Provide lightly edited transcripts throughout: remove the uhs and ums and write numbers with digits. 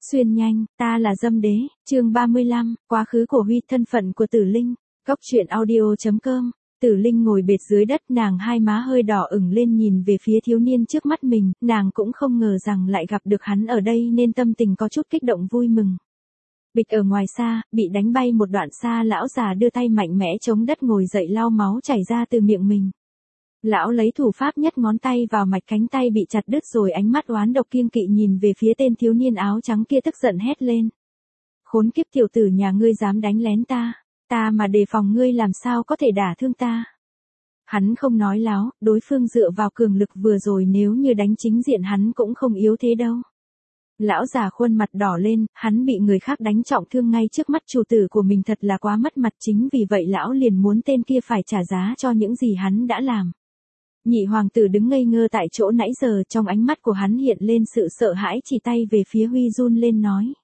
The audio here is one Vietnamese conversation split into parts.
Xuyên nhanh, ta là dâm đế, chương 35, quá khứ của Huy, thân phận của Tử Linh. Góc truyện audio.com. Tử Linh ngồi bệt dưới đất, nàng hai má hơi đỏ ửng lên nhìn về phía thiếu niên trước mắt mình, nàng cũng không ngờ rằng lại gặp được hắn ở đây nên tâm tình có chút kích động vui mừng. Bịch ở ngoài xa, bị đánh bay một đoạn xa, lão già đưa tay mạnh mẽ chống đất ngồi dậy lau máu chảy ra từ miệng mình. Lão lấy thủ pháp nhất ngón tay vào mạch cánh tay bị chặt đứt rồi ánh mắt oán độc kiêng kỵ nhìn về phía tên thiếu niên áo trắng kia tức giận hét lên. Khốn kiếp tiểu tử nhà ngươi dám đánh lén ta, ta mà đề phòng ngươi làm sao có thể đả thương ta. Hắn không nói láo, đối phương dựa vào cường lực vừa rồi nếu như đánh chính diện hắn cũng không yếu thế đâu. Lão già khuôn mặt đỏ lên, hắn bị người khác đánh trọng thương ngay trước mắt chủ tử của mình thật là quá mất mặt, chính vì vậy lão liền muốn tên kia phải trả giá cho những gì hắn đã làm. Nhị hoàng tử đứng ngây ngơ tại chỗ nãy giờ, trong ánh mắt của hắn hiện lên sự sợ hãi, chỉ tay về phía Huy run lên nói.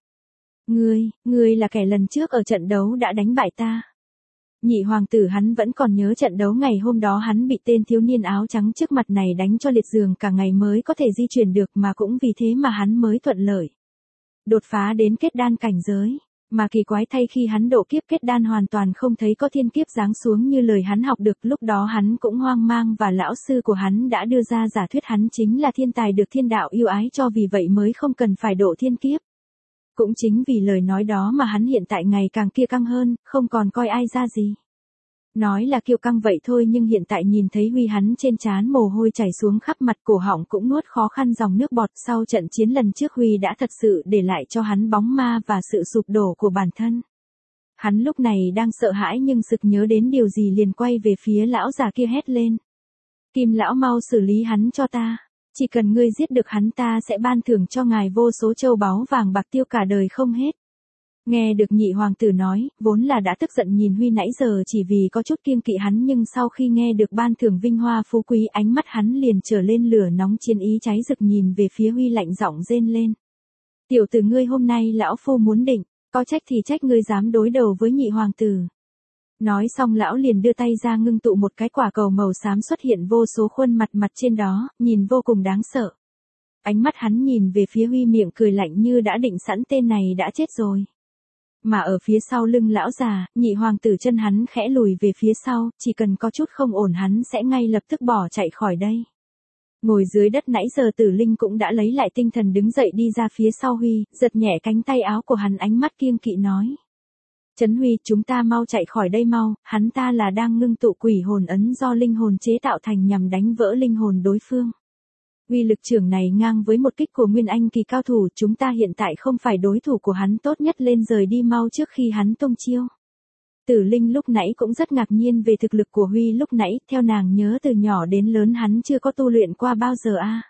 Ngươi là kẻ lần trước ở trận đấu đã đánh bại ta. Nhị hoàng tử hắn vẫn còn nhớ trận đấu ngày hôm đó hắn bị tên thiếu niên áo trắng trước mặt này đánh cho liệt giường cả ngày mới có thể di chuyển được, mà cũng vì thế mà hắn mới thuận lợi đột phá đến kết đan cảnh giới. Mà kỳ quái thay, khi hắn độ kiếp kết đan hoàn toàn không thấy có thiên kiếp giáng xuống như lời hắn học được, lúc đó hắn cũng hoang mang và lão sư của hắn đã đưa ra giả thuyết hắn chính là thiên tài được thiên đạo yêu ái cho, vì vậy mới không cần phải độ thiên kiếp. Cũng chính vì lời nói đó mà hắn hiện tại ngày càng kiêu căng hơn, không còn coi ai ra gì. Nói là kiêu căng vậy thôi nhưng hiện tại nhìn thấy Huy hắn trên trán mồ hôi chảy xuống khắp mặt, cổ họng cũng nuốt khó khăn dòng nước bọt. Sau trận chiến lần trước Huy đã thật sự để lại cho hắn bóng ma và sự sụp đổ của bản thân. Hắn lúc này đang sợ hãi nhưng sực nhớ đến điều gì liền quay về phía lão già kia hét lên. Kim lão mau xử lý hắn cho ta. Chỉ cần ngươi giết được hắn ta sẽ ban thưởng cho ngài vô số châu báu vàng bạc tiêu cả đời không hết. Nghe được nhị hoàng tử nói, vốn là đã tức giận nhìn Huy nãy giờ chỉ vì có chút kiêng kỵ hắn, nhưng sau khi nghe được ban thưởng vinh hoa phú quý, ánh mắt hắn liền trở lên lửa nóng, chiến ý cháy rực nhìn về phía Huy lạnh giọng rên lên. Tiểu tử ngươi, hôm nay lão phu muốn định, có trách thì trách ngươi dám đối đầu với nhị hoàng tử. Nói xong lão liền đưa tay ra ngưng tụ một cái quả cầu màu xám, xuất hiện vô số khuôn mặt trên đó, nhìn vô cùng đáng sợ. Ánh mắt hắn nhìn về phía Huy, miệng cười lạnh như đã định sẵn tên này đã chết rồi. Mà ở phía sau lưng lão già, nhị hoàng tử chân hắn khẽ lùi về phía sau, chỉ cần có chút không ổn hắn sẽ ngay lập tức bỏ chạy khỏi đây. Ngồi dưới đất nãy giờ Tử Linh cũng đã lấy lại tinh thần, đứng dậy đi ra phía sau Huy, giật nhẹ cánh tay áo của hắn, ánh mắt kiêng kỵ nói. Trấn Huy, chúng ta mau chạy khỏi đây mau, hắn ta là đang ngưng tụ quỷ hồn ấn do linh hồn chế tạo thành nhằm đánh vỡ linh hồn đối phương. Uy lực trưởng này ngang với một kích của Nguyên Anh kỳ cao thủ, chúng ta hiện tại không phải đối thủ của hắn, tốt nhất lên rời đi mau trước khi hắn tung chiêu. Tử Linh lúc nãy cũng rất ngạc nhiên về thực lực của Huy lúc nãy, theo nàng nhớ từ nhỏ đến lớn hắn chưa có tu luyện qua bao giờ a.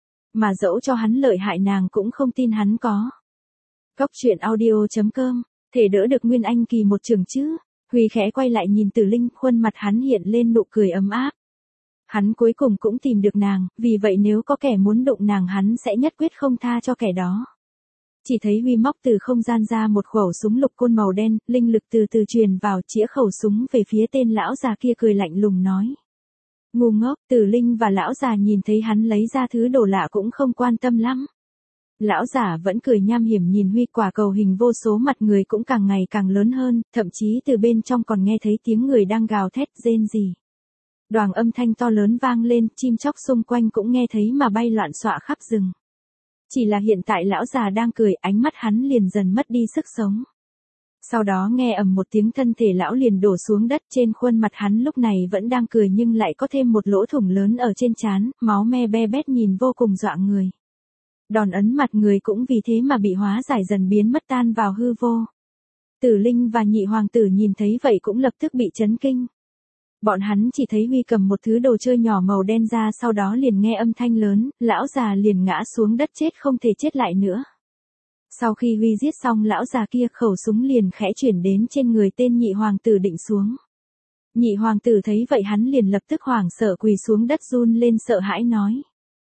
Mà dẫu cho hắn lợi hại nàng cũng không tin hắn có. Góc truyện audio.com, thể đỡ được Nguyên Anh kỳ một trường chứ? Huy khẽ quay lại nhìn Tử Linh, khuôn mặt hắn hiện lên nụ cười ấm áp. Hắn cuối cùng cũng tìm được nàng, vì vậy nếu có kẻ muốn đụng nàng hắn sẽ nhất quyết không tha cho kẻ đó. Chỉ thấy Huy móc từ không gian ra một khẩu súng lục côn màu đen, linh lực từ từ truyền vào, chĩa khẩu súng về phía tên lão già kia, cười lạnh lùng nói. Ngu ngốc. Tử Linh và lão già nhìn thấy hắn lấy ra thứ đồ lạ cũng không quan tâm lắm. Lão giả vẫn cười nham hiểm nhìn Huy, quả cầu hình vô số mặt người cũng càng ngày càng lớn hơn, thậm chí từ bên trong còn nghe thấy tiếng người đang gào thét rên rỉ. Đoàng âm thanh to lớn vang lên, chim chóc xung quanh cũng nghe thấy mà bay loạn xọa khắp rừng. Chỉ là hiện tại lão già đang cười, ánh mắt hắn liền dần mất đi sức sống. Sau đó nghe ầm một tiếng, thân thể lão liền đổ xuống đất, trên khuôn mặt hắn lúc này vẫn đang cười nhưng lại có thêm một lỗ thủng lớn ở trên trán, máu me be bét nhìn vô cùng dọa người. Đòn ấn mặt người cũng vì thế mà bị hóa giải, dần biến mất tan vào hư vô. Tử Linh và nhị hoàng tử nhìn thấy vậy cũng lập tức bị chấn kinh. Bọn hắn chỉ thấy Huy cầm một thứ đồ chơi nhỏ màu đen ra, sau đó liền nghe âm thanh lớn, lão già liền ngã xuống đất chết không thể chết lại nữa. Sau khi Huy giết xong lão già kia, khẩu súng liền khẽ chuyển đến trên người tên nhị hoàng tử định xuống. Nhị hoàng tử thấy vậy hắn liền lập tức hoảng sợ quỳ xuống đất run lên sợ hãi nói.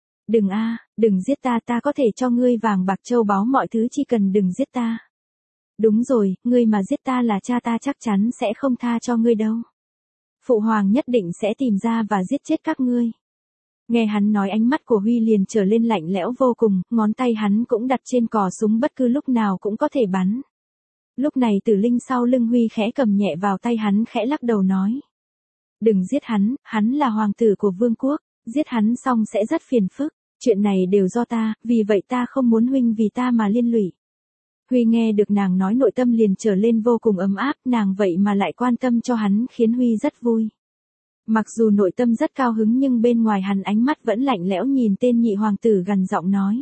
Đừng giết ta, ta có thể cho ngươi vàng bạc châu báu mọi thứ, chỉ cần đừng giết ta. Đúng rồi, ngươi mà giết ta là cha ta chắc chắn sẽ không tha cho ngươi đâu. Phụ hoàng nhất định sẽ tìm ra và giết chết các ngươi. Nghe hắn nói ánh mắt của Huy liền trở lên lạnh lẽo vô cùng, ngón tay hắn cũng đặt trên cò súng bất cứ lúc nào cũng có thể bắn. Lúc này Tử Linh sau lưng Huy khẽ cầm nhẹ vào tay hắn khẽ lắc đầu nói. Đừng giết hắn là hoàng tử của vương quốc, giết hắn xong sẽ rất phiền phức, chuyện này đều do ta, vì vậy ta không muốn huynh vì ta mà liên lụy. Huy nghe được nàng nói nội tâm liền trở lên vô cùng ấm áp, nàng vậy mà lại quan tâm cho hắn khiến Huy rất vui. Mặc dù nội tâm rất cao hứng nhưng bên ngoài hắn ánh mắt vẫn lạnh lẽo nhìn tên nhị hoàng tử gằn giọng nói.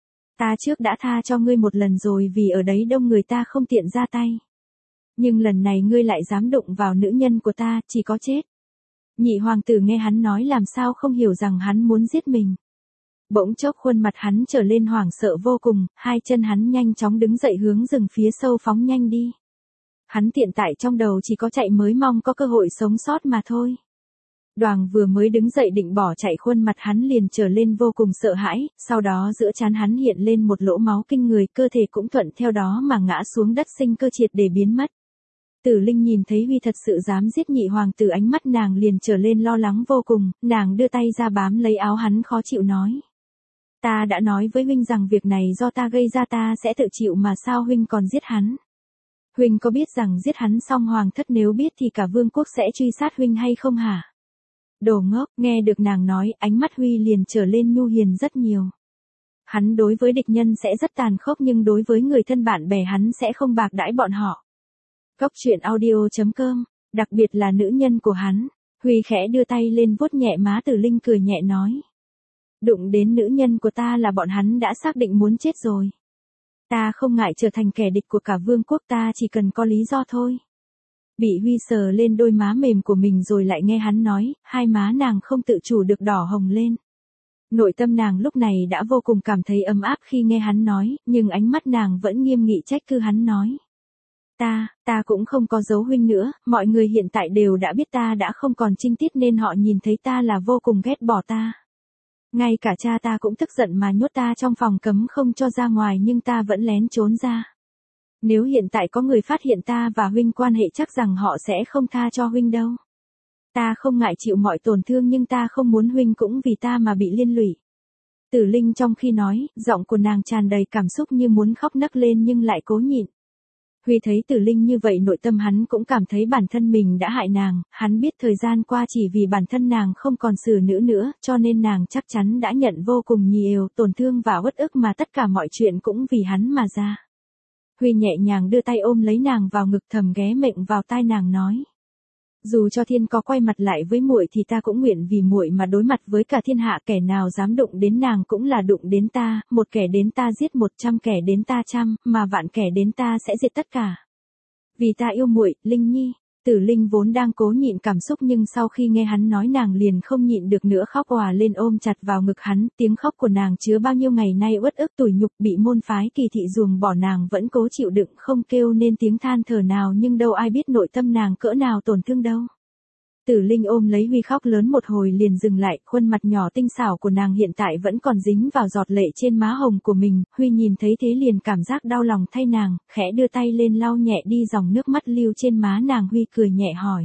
Ta trước đã tha cho ngươi một lần rồi vì ở đấy đông người ta không tiện ra tay. Nhưng lần này ngươi lại dám đụng vào nữ nhân của ta, chỉ có chết. Nhị hoàng tử nghe hắn nói làm sao không hiểu rằng hắn muốn giết mình. Bỗng chốc khuôn mặt hắn trở lên hoảng sợ vô cùng, hai chân hắn nhanh chóng đứng dậy hướng rừng phía sâu phóng nhanh đi. Hắn hiện tại trong đầu chỉ có chạy mới mong có cơ hội sống sót mà thôi. Đoàng vừa mới đứng dậy định bỏ chạy khuôn mặt hắn liền trở lên vô cùng sợ hãi, sau đó giữa trán hắn hiện lên một lỗ máu kinh người, cơ thể cũng thuận theo đó mà ngã xuống đất sinh cơ triệt để biến mất. Tử Linh nhìn thấy Huy thật sự dám giết nhị hoàng tử, ánh mắt nàng liền trở lên lo lắng vô cùng, nàng đưa tay ra bám lấy áo hắn khó chịu nói. Ta đã nói với huynh rằng việc này do ta gây ra, ta sẽ tự chịu mà sao huynh còn giết hắn. Huynh có biết rằng giết hắn xong hoàng thất nếu biết thì cả vương quốc sẽ truy sát huynh hay không hả? Đồ ngốc, nghe được nàng nói, ánh mắt Huy liền trở lên nhu hiền rất nhiều. Hắn đối với địch nhân sẽ rất tàn khốc nhưng đối với người thân bạn bè hắn sẽ không bạc đãi bọn họ. Cốc truyện audio.com, đặc biệt là nữ nhân của hắn. Huy khẽ đưa tay lên vuốt nhẹ má Tử Linh cười nhẹ nói. Đụng đến nữ nhân của ta là bọn hắn đã xác định muốn chết rồi. Ta không ngại trở thành kẻ địch của cả vương quốc, ta chỉ cần có lý do thôi. Bị Huy sờ lên đôi má mềm của mình rồi lại nghe hắn nói, hai má nàng không tự chủ được đỏ hồng lên. Nội tâm nàng lúc này đã vô cùng cảm thấy ấm áp khi nghe hắn nói, nhưng ánh mắt nàng vẫn nghiêm nghị trách cứ hắn nói. Ta cũng không có giấu huynh nữa, mọi người hiện tại đều đã biết ta đã không còn trinh tiết nên họ nhìn thấy ta là vô cùng ghét bỏ ta. Ngay cả cha ta cũng tức giận mà nhốt ta trong phòng cấm không cho ra ngoài nhưng ta vẫn lén trốn ra. Nếu hiện tại có người phát hiện ta và huynh quan hệ chắc rằng họ sẽ không tha cho huynh đâu. Ta không ngại chịu mọi tổn thương nhưng ta không muốn huynh cũng vì ta mà bị liên lụy. Tử Linh trong khi nói, giọng của nàng tràn đầy cảm xúc như muốn khóc nấc lên nhưng lại cố nhịn. Huy thấy Tử Linh như vậy nội tâm hắn cũng cảm thấy bản thân mình đã hại nàng, hắn biết thời gian qua chỉ vì bản thân nàng không còn xử nữ nữa, cho nên nàng chắc chắn đã nhận vô cùng nhiều tổn thương và uất ức mà tất cả mọi chuyện cũng vì hắn mà ra. Huy nhẹ nhàng đưa tay ôm lấy nàng vào ngực thầm ghé miệng vào tai nàng nói. Dù cho thiên có quay mặt lại với muội thì ta cũng nguyện vì muội mà đối mặt với cả thiên hạ, kẻ nào dám đụng đến nàng cũng là đụng đến ta, một kẻ đến ta giết 100 kẻ đến ta trăm, mà vạn kẻ đến ta sẽ diệt tất cả. Vì ta yêu muội, Linh Nhi. Tử Linh vốn đang cố nhịn cảm xúc nhưng sau khi nghe hắn nói nàng liền không nhịn được nữa khóc òa lên ôm chặt vào ngực hắn, tiếng khóc của nàng chứa bao nhiêu ngày nay uất ức tủi nhục bị môn phái Kỳ thị ruồng bỏ nàng vẫn cố chịu đựng không kêu nên tiếng than thở nào nhưng đâu ai biết nội tâm nàng cỡ nào tổn thương đâu. Tử Linh ôm lấy Huy khóc lớn một hồi liền dừng lại, khuôn mặt nhỏ tinh xảo của nàng hiện tại vẫn còn dính vào giọt lệ trên má hồng của mình, Huy nhìn thấy thế liền cảm giác đau lòng thay nàng, khẽ đưa tay lên lau nhẹ đi dòng nước mắt lưu trên má nàng. Huy cười nhẹ hỏi.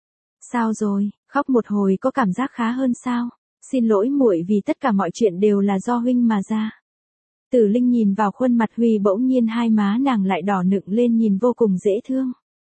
Sao rồi, khóc một hồi có cảm giác khá hơn sao? Xin lỗi muội vì tất cả mọi chuyện đều là do huynh mà ra. Tử Linh nhìn vào khuôn mặt Huy bỗng nhiên hai má nàng lại đỏ nựng lên nhìn vô cùng dễ thương.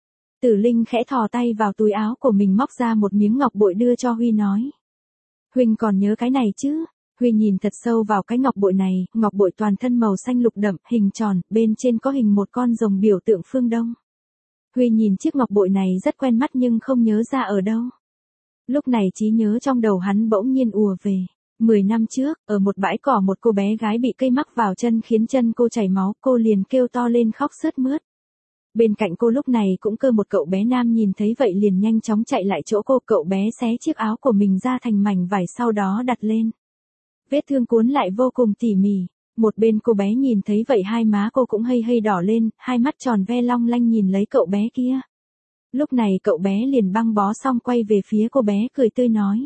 Tử Linh khẽ thò tay vào túi áo của mình móc ra một miếng ngọc bội đưa cho Huy nói. Huynh còn nhớ cái này chứ? Huy nhìn thật sâu vào cái ngọc bội này, ngọc bội toàn thân màu xanh lục đậm, hình tròn, bên trên có hình một con rồng biểu tượng phương Đông. Huy nhìn chiếc ngọc bội này rất quen mắt nhưng không nhớ ra ở đâu. Lúc này trí nhớ trong đầu hắn bỗng nhiên ùa về. 10 năm trước, ở một bãi cỏ một cô bé gái bị cây mắc vào chân khiến chân cô chảy máu, cô liền kêu to lên khóc sướt mướt. Bên cạnh cô lúc này cũng cơ một cậu bé nam nhìn thấy vậy liền nhanh chóng chạy lại chỗ cô, cậu bé xé chiếc áo của mình ra thành mảnh vải sau đó đặt lên. Vết thương cuốn lại vô cùng tỉ mỉ. Một bên cô bé nhìn thấy vậy hai má cô cũng hơi đỏ lên, hai mắt tròn ve long lanh nhìn lấy cậu bé kia. Lúc này cậu bé liền băng bó xong quay về phía cô bé cười tươi nói.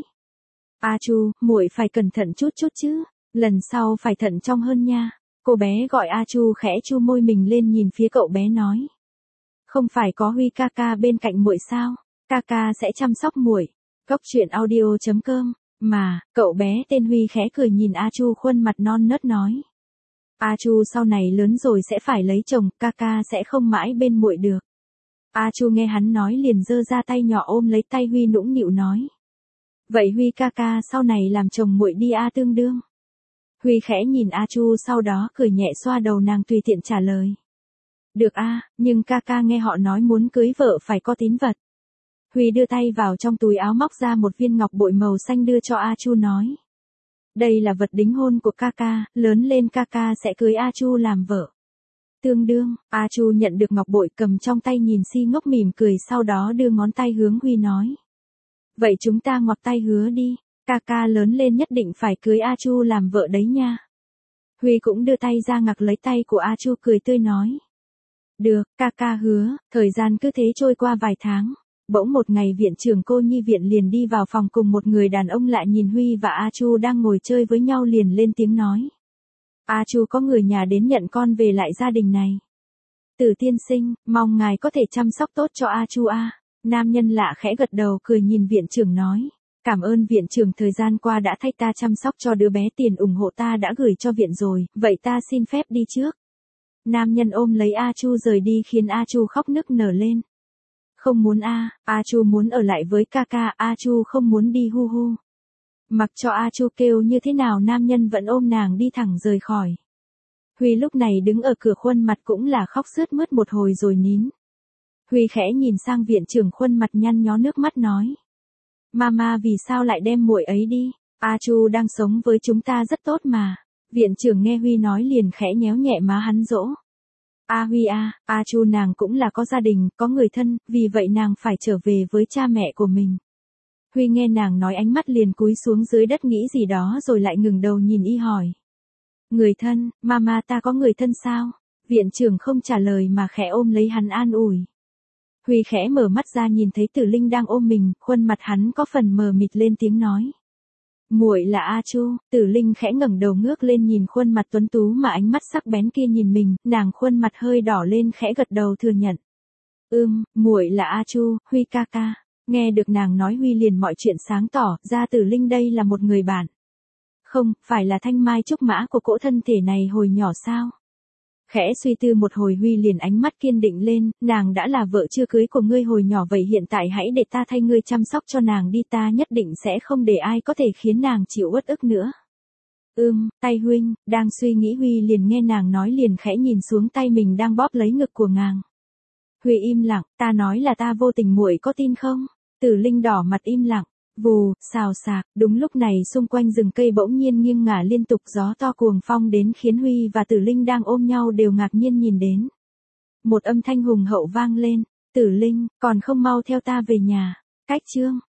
A Chu, muội phải cẩn thận chút chứ, lần sau phải thận trọng hơn nha. Cô bé gọi A Chu khẽ chu môi mình lên nhìn phía cậu bé nói. Không phải có Huy ca ca bên cạnh muội sao? Ca ca sẽ chăm sóc muội. Cốc truyện audio.com Mà, cậu bé tên Huy khẽ cười nhìn A Chu khuôn mặt non nớt nói. A Chu sau này lớn rồi sẽ phải lấy chồng, ca ca sẽ không mãi bên muội được. A Chu nghe hắn nói liền giơ ra tay nhỏ ôm lấy tay Huy nũng nịu nói. Vậy Huy ca ca sau này làm chồng muội đi a tương đương. Huy khẽ nhìn A Chu sau đó cười nhẹ xoa đầu nàng tùy tiện trả lời. Được a, nhưng ca ca nghe họ nói muốn cưới vợ phải có tín vật. Huy đưa tay vào trong túi áo móc ra một viên ngọc bội màu xanh đưa cho A Chu nói. Đây là vật đính hôn của ca ca, lớn lên ca ca sẽ cưới A Chu làm vợ. Tương đương, A Chu nhận được ngọc bội cầm trong tay nhìn si ngốc mỉm cười sau đó đưa ngón tay hướng Huy nói. Vậy chúng ta ngoặc tay hứa đi, ca ca lớn lên nhất định phải cưới A Chu làm vợ đấy nha. Huy cũng đưa tay ra ngặc lấy tay của A Chu cười tươi nói. Được, ca ca hứa, thời gian cứ thế trôi qua vài tháng. Bỗng một ngày viện trưởng cô nhi viện liền đi vào phòng cùng một người đàn ông lại nhìn Huy và A Chu đang ngồi chơi với nhau liền lên tiếng nói. A Chu có người nhà đến nhận con về lại gia đình này. Tử tiên sinh, mong ngài có thể chăm sóc tốt cho A Chu a. Nam nhân lạ khẽ gật đầu cười nhìn viện trưởng nói. Cảm ơn viện trưởng thời gian qua đã thay ta chăm sóc cho đứa bé tiền ủng hộ ta đã gửi cho viện rồi, vậy ta xin phép đi trước. Nam nhân ôm lấy A Chu rời đi khiến A Chu khóc nức nở lên. Không muốn A Chu muốn ở lại với ca ca, A Chu không muốn đi hu hu. Mặc cho A Chu kêu như thế nào nam nhân vẫn ôm nàng đi thẳng rời khỏi. Huy lúc này đứng ở cửa khuôn mặt cũng là khóc sướt mướt một hồi rồi nín. Huy khẽ nhìn sang viện trưởng khuôn mặt nhăn nhó nước mắt nói. Mama vì sao lại đem muội ấy đi, A Chu đang sống với chúng ta rất tốt mà. Viện trưởng nghe Huy nói liền khẽ nhéo nhẹ má hắn dỗ. Huy A Chu nàng cũng là có gia đình, có người thân, vì vậy nàng phải trở về với cha mẹ của mình. Huy nghe nàng nói ánh mắt liền cúi xuống dưới đất nghĩ gì đó rồi lại ngừng đầu nhìn y hỏi. Người thân, mama ta có người thân sao? Viện trưởng không trả lời mà khẽ ôm lấy hắn an ủi. Huy khẽ mở mắt ra nhìn thấy Tử Linh đang ôm mình, khuôn mặt hắn có phần mờ mịt lên tiếng nói. Muội là A Chu. Tử Linh khẽ ngẩng đầu ngước lên nhìn khuôn mặt tuấn tú mà ánh mắt sắc bén kia nhìn mình, nàng khuôn mặt hơi đỏ lên khẽ gật đầu thừa nhận. Muội là A Chu, Huy ca ca. Nghe được nàng nói Huy liền mọi chuyện sáng tỏ, ra Tử Linh đây là một người bạn. Không, phải là thanh mai trúc mã của cỗ thân thể này hồi nhỏ sao? Khẽ suy tư một hồi Huy liền ánh mắt kiên định lên, nàng đã là vợ chưa cưới của ngươi hồi nhỏ vậy hiện tại hãy để ta thay ngươi chăm sóc cho nàng đi, ta nhất định sẽ không để ai có thể khiến nàng chịu uất ức nữa. Tay huynh, đang suy nghĩ Huy liền nghe nàng nói liền khẽ nhìn xuống tay mình đang bóp lấy ngực của nàng. Huy im lặng, ta nói là ta vô tình muội có tin không? Tử Linh đỏ mặt im lặng. Vù, xào xạc, đúng lúc này xung quanh rừng cây bỗng nhiên nghiêng ngả liên tục gió to cuồng phong đến khiến Huy và Tử Linh đang ôm nhau đều ngạc nhiên nhìn đến. Một âm thanh hùng hậu vang lên, Tử Linh, còn không mau theo ta về nhà, cách chương.